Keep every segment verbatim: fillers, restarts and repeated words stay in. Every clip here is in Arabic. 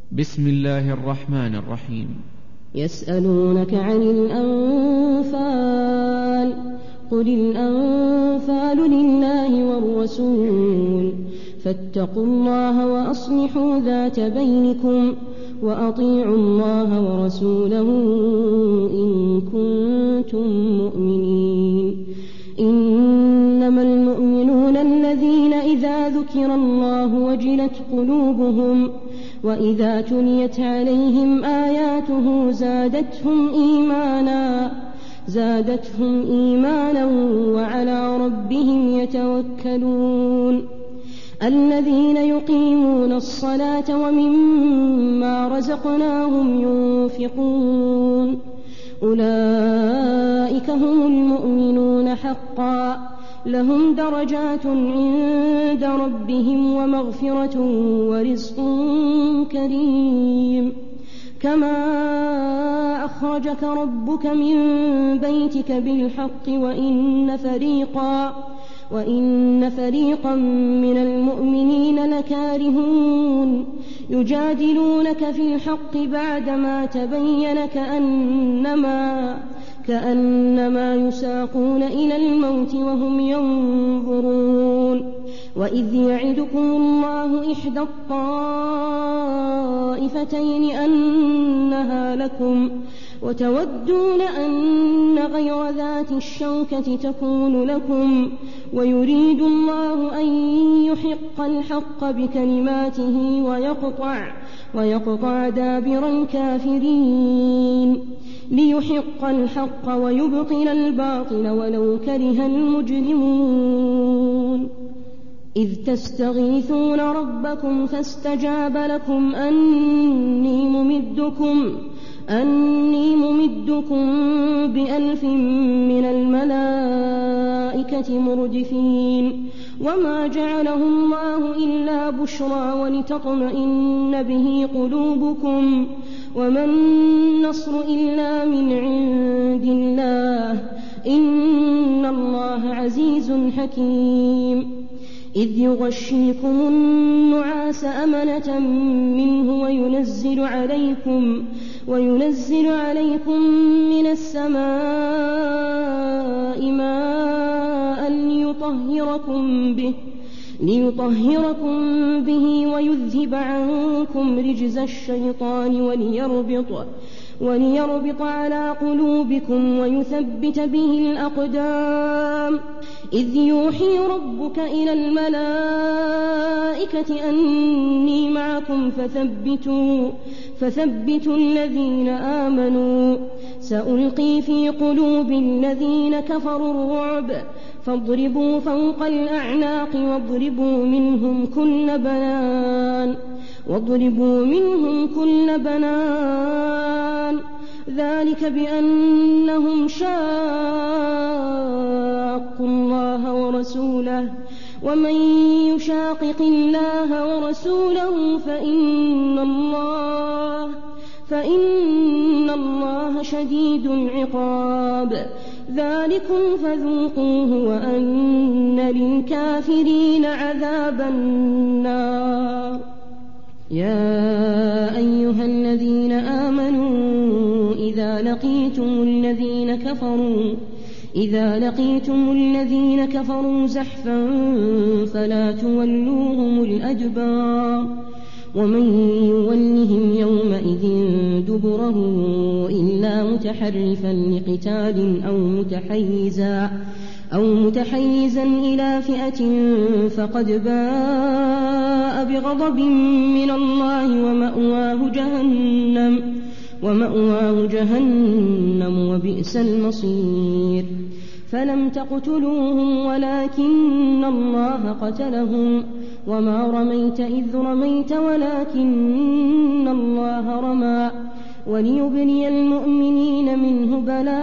بسم الله الرحمن الرحيم. يسألونك عن الأنفال قل الأنفال لله والرسول فاتقوا الله وأصلحوا ذات بينكم وأطيعوا الله ورسوله إن كنتم مؤمنين. إنما المؤمنون الذين إذا ذكر الله وجلت قلوبهم وإذا تليت عليهم آياته زادتهم إيمانا زادتهم إيمانا وعلى ربهم يتوكلون. الذين يقيمون الصلاة ومما رزقناهم ينفقون أولئك هم المؤمنون حقا لهم درجات عند ربهم ومغفرة ورزق كريم. كما أخرجك ربك من بيتك بالحق وإن فريقا وإن فريقا من المؤمنين لكارهون يجادلونك في الحق بعدما تبين كأنما كأنما يساقون إلى الموت وهم ينظرون. وإذ يعدكم الله إحدى الطائفتين أنها لكم وتودون أن غير ذات الشوكة تكون لكم ويريد الله أن يحق الحق بكلماته ويقطع, ويقطع دابر الكافرين ليحق الحق ويبطل الباطل ولو كره المجرمون. إذ تستغيثون ربكم فاستجاب لكم أني ممدكم أني ممدكم بألف من الملائكة مردفين. وما جعله الله إلا بشرى ولتطمئن به قلوبكم وما النصر إلا من عند الله إن الله عزيز حكيم. إذ يغشيكم النعاس أمنة منه وينزل عليكم وينزل عليكم من السماء ماء ليطهركم به ليطهركم به ويذهب عنكم رجز الشيطان وليربط وليربط على قلوبكم ويثبت به الأقدام. إذ يوحي ربك إلى الملائكة أني معكم فثبتوا فثبتوا الذين آمنوا سألقي في قلوب الذين كفروا الرعب فاضربوا فوق الأعناق واضربوا منهم كل بنان واضربوا منهم كل بنان ذلك بأنهم شاقوا الله ورسوله ومن يشاقق الله ورسوله فإن الله فإن الله شديد العقاب. ذلكم فذوقوه وأن للكافرين عذاب النار. يا أيها الذين آمنوا إذا لقيتم الذين كفروا إذا لقيتم الذين كفروا زحفا فلا تولوهم الأدبار ومن يولهم يومئذ دبره إلا متحرفا لقتال أو متحيزا أو متحيزا إلى فئة فقد باء بغضب من الله ومأواه جهنم ومأواه جهنم وبئس المصير. فلم تقتلوهم ولكن الله قتلهم وما رميت إذ رميت ولكن الله رمى وليبلي المؤمنين منه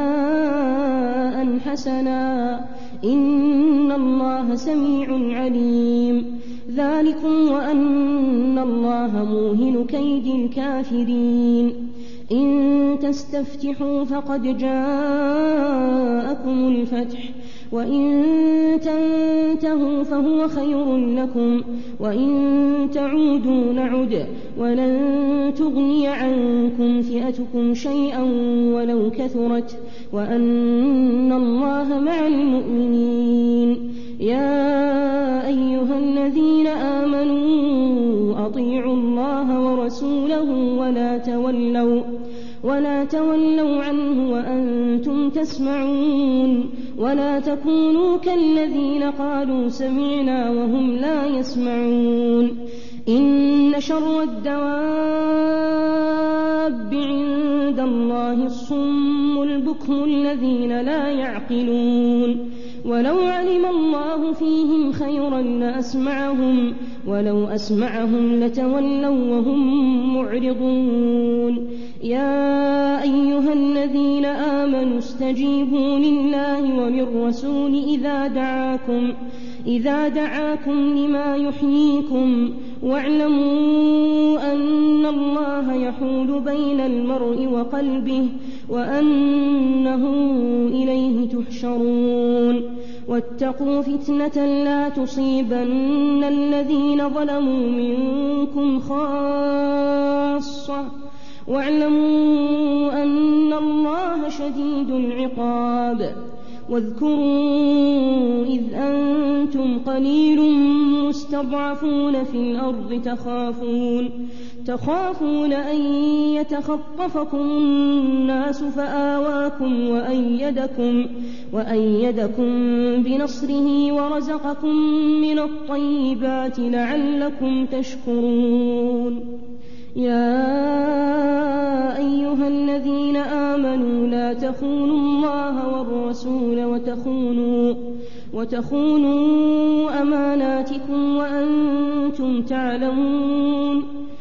بلاء حسنا إن الله سميع عليم. ذلكم وأن الله موهن كيد الكافرين. إن تستفتحوا فقد جاءكم الفتح وإن تنتهوا فهو خير لكم وإن تعودوا نعد ولن تغني عنكم فئتكم شيئا ولو كثرت وأن الله مع المؤمنين. يا أيها الذين آمنوا أطيعوا الله ورسوله ولا تولوا ولا تولوا عنه وأنتم تسمعون ولا تكونوا كالذين قالوا سمعنا وهم لا يسمعون. إن شر الدواب عند الله الصم البكم الذين لا يعقلون. ولو علم الله فيهم خيرا لأسمعهم ولو أسمعهم لتولوا وهم معرضون. يا أيها الذين آمنوا استجيبوا لله وللرسول إذا دعاكم إذا دعاكم لما يحييكم واعلموا أن الله يحول بين المرء وقلبه وأنه إليه تحشرون. واتقوا فتنة لا تصيبن الذين ظلموا منكم خاصة واعلموا أن الله شديد العقاب. واذكروا إذ أنتم قليل مستضعفون في الأرض تخافون تخافون أن يتخطفكم الناس فآواكم وأيدكم, وأيدكم بنصره ورزقكم من الطيبات لعلكم تشكرون. يا أيها الذين آمنوا لا تخونوا الله والرسول وتخونوا, وتخونوا أماناتكم وأنتم تعلمون.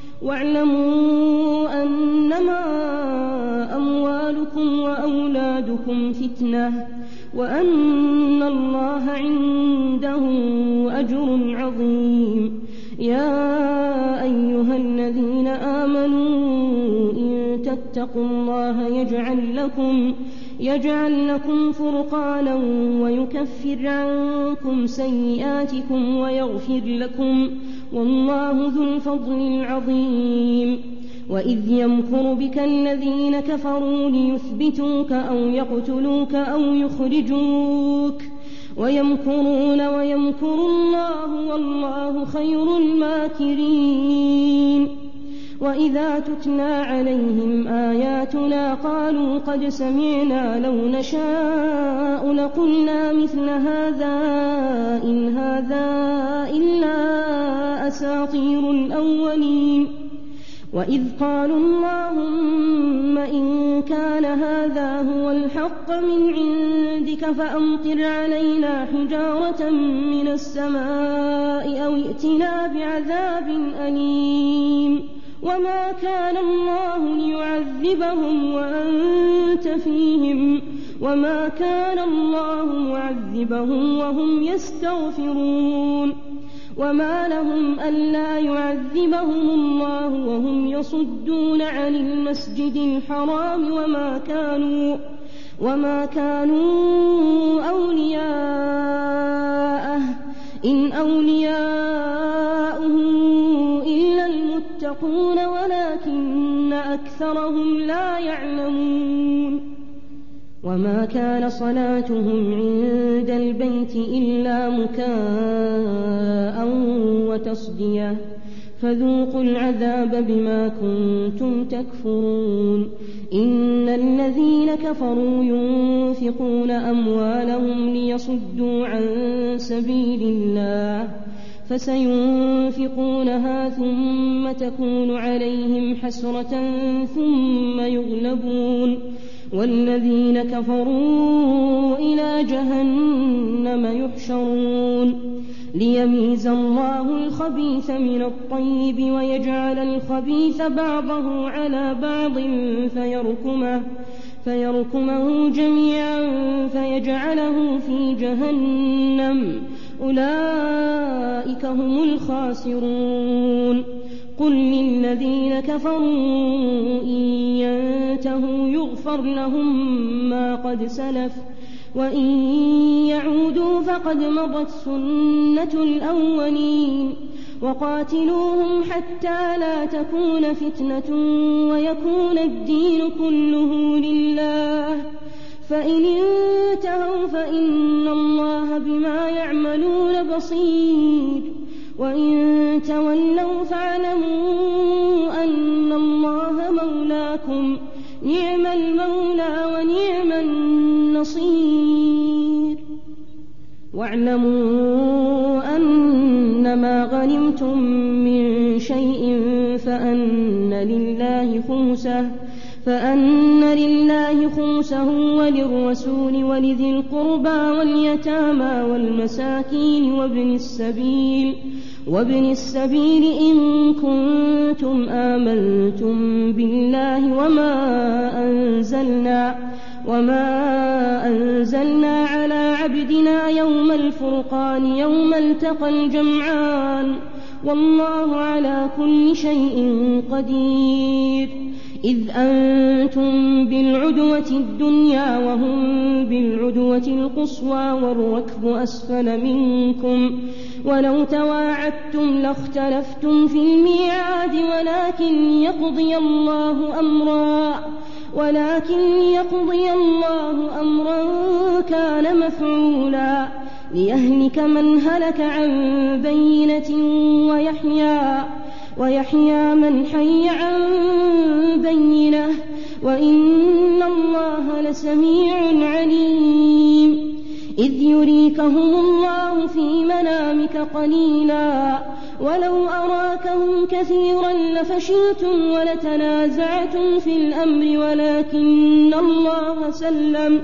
واعلموا أنما أموالكم وأولادكم فتنة وأن الله عنده أجر عظيم. يا أيها الذين آمنوا إن تتقوا الله يجعل لكم يجعل لكم فرقانا ويكفر عنكم سيئاتكم ويغفر لكم والله ذو الفضل العظيم. وإذ يمكر بك الذين كفروا ليثبتوك أو يقتلوك أو يخرجوك ويمكرون ويمكر الله والله خير الماكرين. وإذا تتلى عليهم آياتنا قالوا قد سمعنا لو نشاء لقلنا مثل هذا إن هذا إلا أساطير الأولين. وإذ قالوا اللهم إن كان هذا هو الحق من عندك فأمطر علينا حجارة من السماء أو ائتنا بعذاب أليم. وما كان الله ليعذبهم وأنت فيهم وما كان الله معذبهم وهم يستغفرون. وما لهم ألا يعذبهم الله وهم يصدون عن المسجد الحرام وما كانوا وما كانوا أولياءه إن أولياؤه إلا المتقون ولكن أكثرهم لا يعلمون. وما كان صلاتهم عند البيت إلا مكاء وتصدية فذوقوا العذاب بما كنتم تكفرون. إن الذين كفروا ينفقون أموالهم ليصدوا عن سبيل الله فسينفقونها ثم تكون عليهم حسرة ثم يغلبون والذين كفروا إلى جهنم يحشرون. ليميز الله الخبيث من الطيب ويجعل الخبيث بعضه على بعض فيركمه, فيركمه جميعا فيجعله في جهنم أولئك هم الخاسرون. قل للذين كفروا إن ينتهوا يغفر لهم ما قد سلف وإن يعودوا فقد مضت سنة الأولين وقاتلوهم حتى لا تكون فتنة ويكون الدين كله لله فإن انتهوا فإن الله بما يعملون بصير وإن تولوا فاعلموا أن الله مولاكم نعم المولى ونعم النصير واعلموا أنما غنمتم من شيء فأن لله خمسه فأن لله خمسه وللرسول ولذي القربى واليتامى والمساكين وابن السبيل وابن السبيل إن كنتم آمنتم بالله وما أنزلنا وما أنزلنا على عبدنا يوم الفرقان يوم التقى الجمعان والله على كل شيء قدير إذ أنتم بالعدوة الدنيا وهم بالعدوة القصوى والركب أسفل منكم ولو تواعدتم لاختلفتم في الميعاد ولكن يقضي الله أمرا ولكن يقضي الله أمرا كان مفعولا ليهلك من هلك عن بينة ويحيى ويحيى من حي عن بينة وإن الله لسميع عليم إذ يريكهم الله في منامك قليلا ولو أراكهم كثيرا لفشلتم ولتنازعتم في الأمر ولكن الله سلم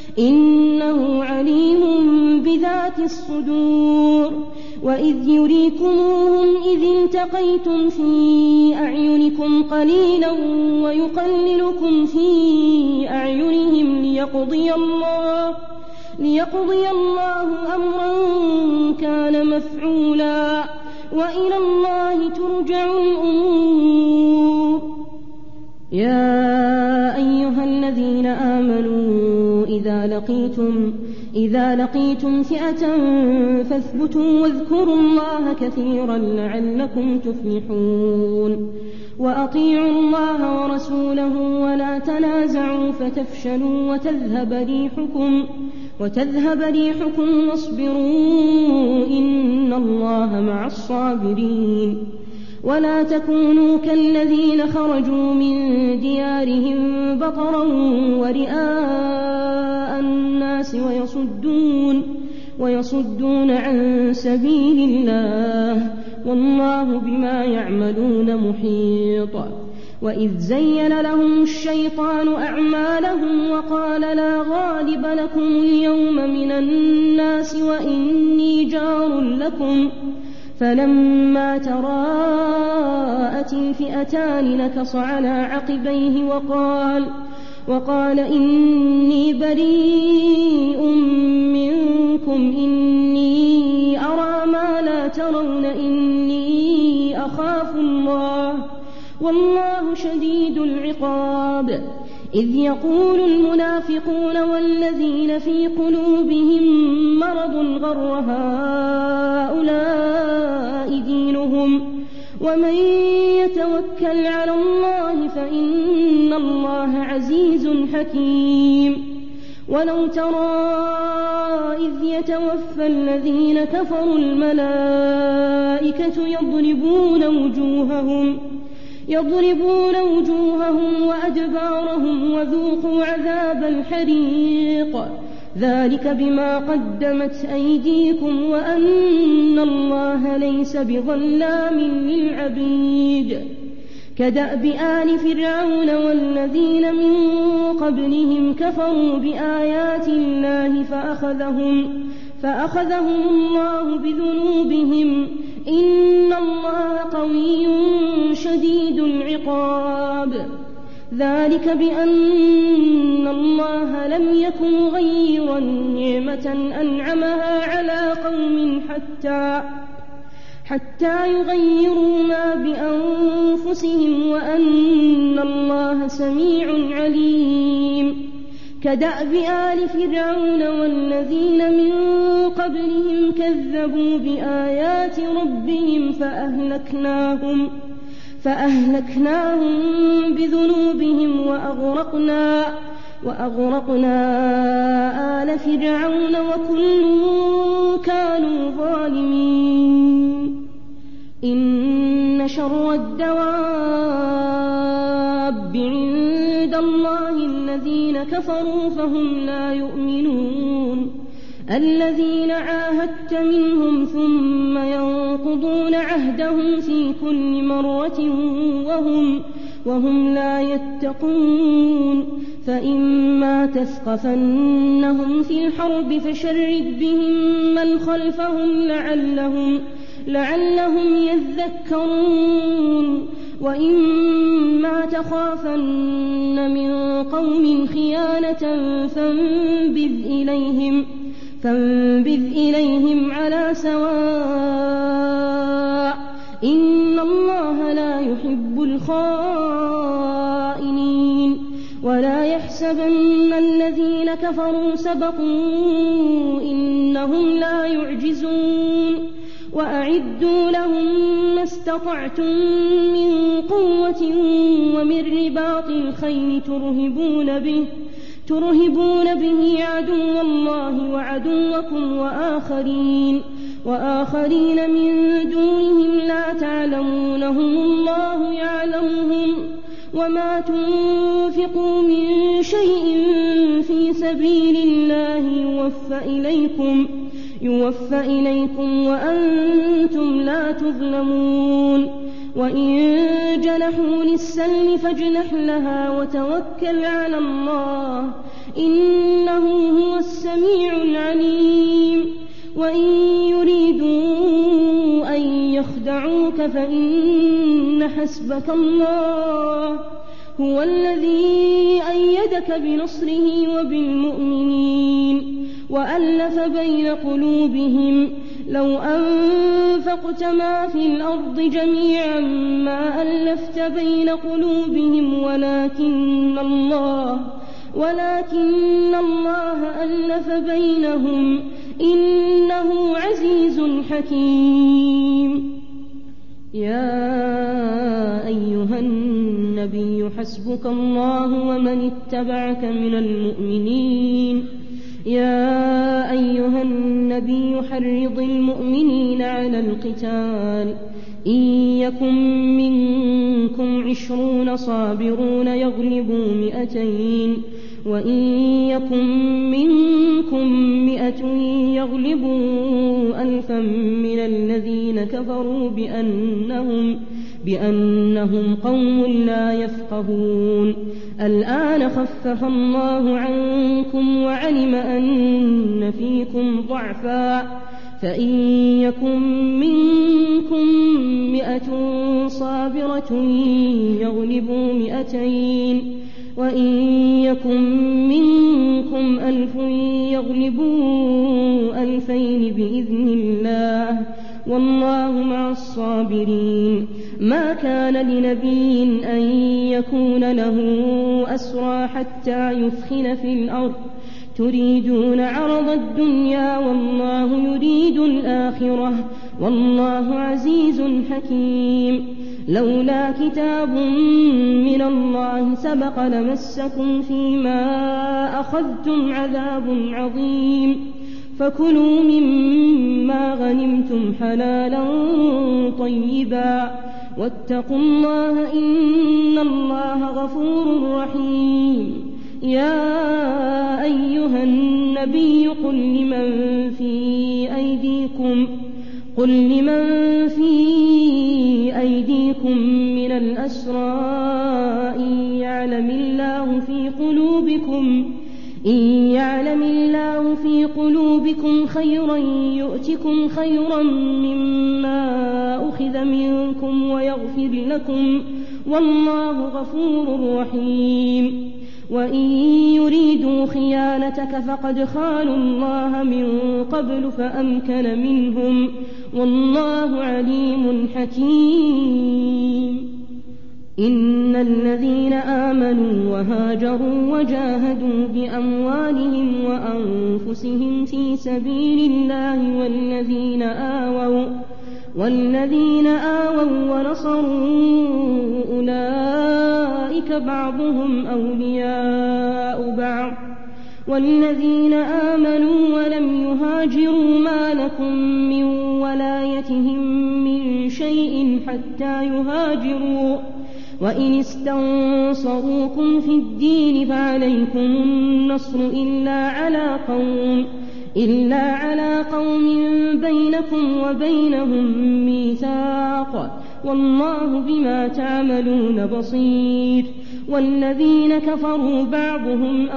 إنه عليم بذات الصدور وإذ يريكموهم إذ التقيتم في أعينكم قليلا ويقللكم في أعينهم ليقضي الله ليقضي الله أمرا كان مفعولا وإلى الله ترجع الأمور يا أيها الذين آمنوا إذا لقيتم إذا لقيتم فئة فاثبتوا واذكروا الله كثيرا لعلكم تفلحون وأطيعوا الله ورسوله ولا تنازعوا فتفشلوا وتذهب ريحكم وتذهب ريحكم واصبروا إن الله مع الصابرين ولا تكونوا كالذين خرجوا من ديارهم بطرا ورئاء الناس ويصدون ويصدون عن سبيل الله والله بما يعملون محيط وإذ زين لهم الشيطان أعمالهم وقال لا غالب لكم اليوم من الناس وإني جار لكم فلما تراءت الفئتان نكص على عقبيه وقال وقال إني بريء منكم إني أرى ما لا ترون إني أخاف الله والله شديد العقاب إذ يقول المنافقون والذين في قلوبهم مرض غر هؤلاء دينهم ومن يتوكل على الله فإن الله عزيز حكيم ولو ترى إذ يتوفى الذين كفروا الملائكة يضربون وجوههم يضربون وجوههم وأدبارهم وذوقوا عذاب الحريق ذلك بما قدمت أيديكم وأن الله ليس بظلام للعبيد كدأب آل فرعون والذين من قبلهم كفروا بآيات الله فأخذهم فأخذهم الله بذنوبهم إن الله قوي شديد العقاب ذلك بأن الله لم يكن غيرا نعمة أنعمها على قوم حتى حتى يغيروا ما بأنفسهم وأن الله سميع عليم كدأب آل فرعون والذين من قبلهم كذبوا بآيات ربهم فأهلكناهم فأهلكناهم بذنوبهم وأغرقنا وأغرقنا آل فرعون وكل كانوا ظالمين إن شر الدواب عند الله الذين كفروا فهم لا يؤمنون الذين عاهدت منهم ثم ينقضون عهدهم في كل مرة وهم, وهم لا يتقون فإما تثقفنهم في الحرب فشرد بهم من خلفهم لعلهم, لعلهم يذكرون وإما تخافن من قوم خيانة فانبذ إليهم, فانبذ إليهم على سواء إن الله لا يحب الخائنين ولا يحسبن الذين كفروا سبقوا إنهم لا يعجزون وأعدوا لهم ما استطعتم من قوة ومن رباط الخيل ترهبون به ترهبون به عدو الله وعدوكم وآخرين وآخرين من دونهم لا تعلمونهم الله يعلمهم وما تنفقوا من شيء في سبيل الله يوفى إليكم يوفى إليكم وأنتم لا تظلمون وإن جنحوا للسلم فاجنح لها وتوكل على الله إنه هو السميع العليم وإن يريدوا أن يخدعوك فإن حسبك الله هو الذي أيدك بنصره وبالمؤمنين وألف بين قلوبهم لو أنفقت ما في الأرض جميعا ما ألفت بين قلوبهم ولكن الله ولكن الله ألف بينهم إنه عزيز حكيم يا أيها النبي حسبك الله ومن اتبعك من المؤمنين يا أيها النبي حرض المؤمنين على القتال إن يكن منكم عشرون صابرون يغلبوا مئتين وإن يكن منكم مئة يغلبوا ألفا من الذين كفروا بأنهم, بأنهم قوم لا يفقهون الآن خفف الله عنكم وعلم أن فيكم ضعفا فإن يكن منكم مئة صابرة يغلبوا مئتين وإن يكن منكم ألف يغلبوا ألفين بإذن الله والله مع الصابرين ما كان لنبي أن يكون له أسرى حتى يثخن في الأرض تريدون عرض الدنيا والله يريد الآخرة والله عزيز حكيم لولا كتاب من الله سبق لمسكم فيما أخذتم عذاب عظيم فكلوا مما غنمتم حلالا طيبا واتقوا الله إن الله غفور رحيم يا أيها النبي قل لمن في أيديكم قل لمن في أيديكم من الأسرى إن يعلم الله في قلوبكم إن يعلم الله في قلوبكم خيرا يؤتكم خيرا مما أخذ منكم ويغفر لكم والله غفور رحيم وإن يريدوا خيانتك فقد خانوا الله من قبل فأمكن منهم والله عليم حكيم إن الذين آمنوا وهاجروا وجاهدوا بأموالهم وأنفسهم في سبيل الله والذين آووا والذين آووا ونصروا أولئك بعضهم أولياء بعض والذين آمنوا ولم يهاجروا ما لكم من ولايتهم من شيء حتى يهاجروا وإن استنصروكم في الدين فعليكم النصر إلا على قوم إلا على قوم بينكم وبينهم ميثاق والله بما تعملون بصير والذين كفروا بعضهم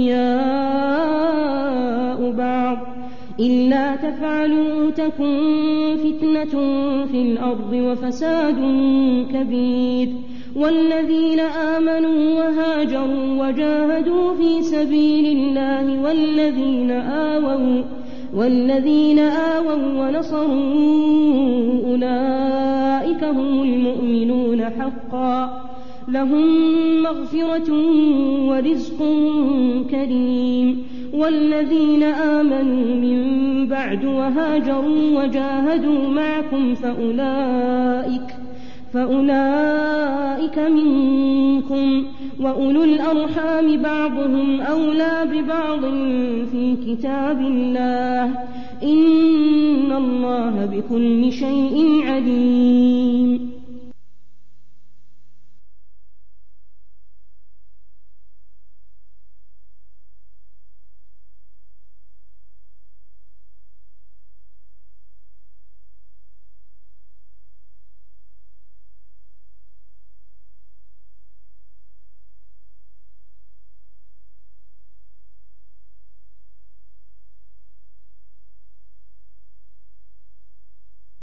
أولياء بعض إلا تفعلوا تكن فتنة في الأرض وفساد كبير والذين آمنوا وهاجروا وجاهدوا في سبيل الله والذين آووا والذين آووا ونصروا أولئك هم المؤمنون حقا لهم مغفرة ورزق كريم والذين آمنوا من بعد وهاجروا وجاهدوا معكم فأولئك فأولئك منكم وأولو الأرحام بعضهم أولى ببعض في كتاب الله إن الله بكل شيء عليم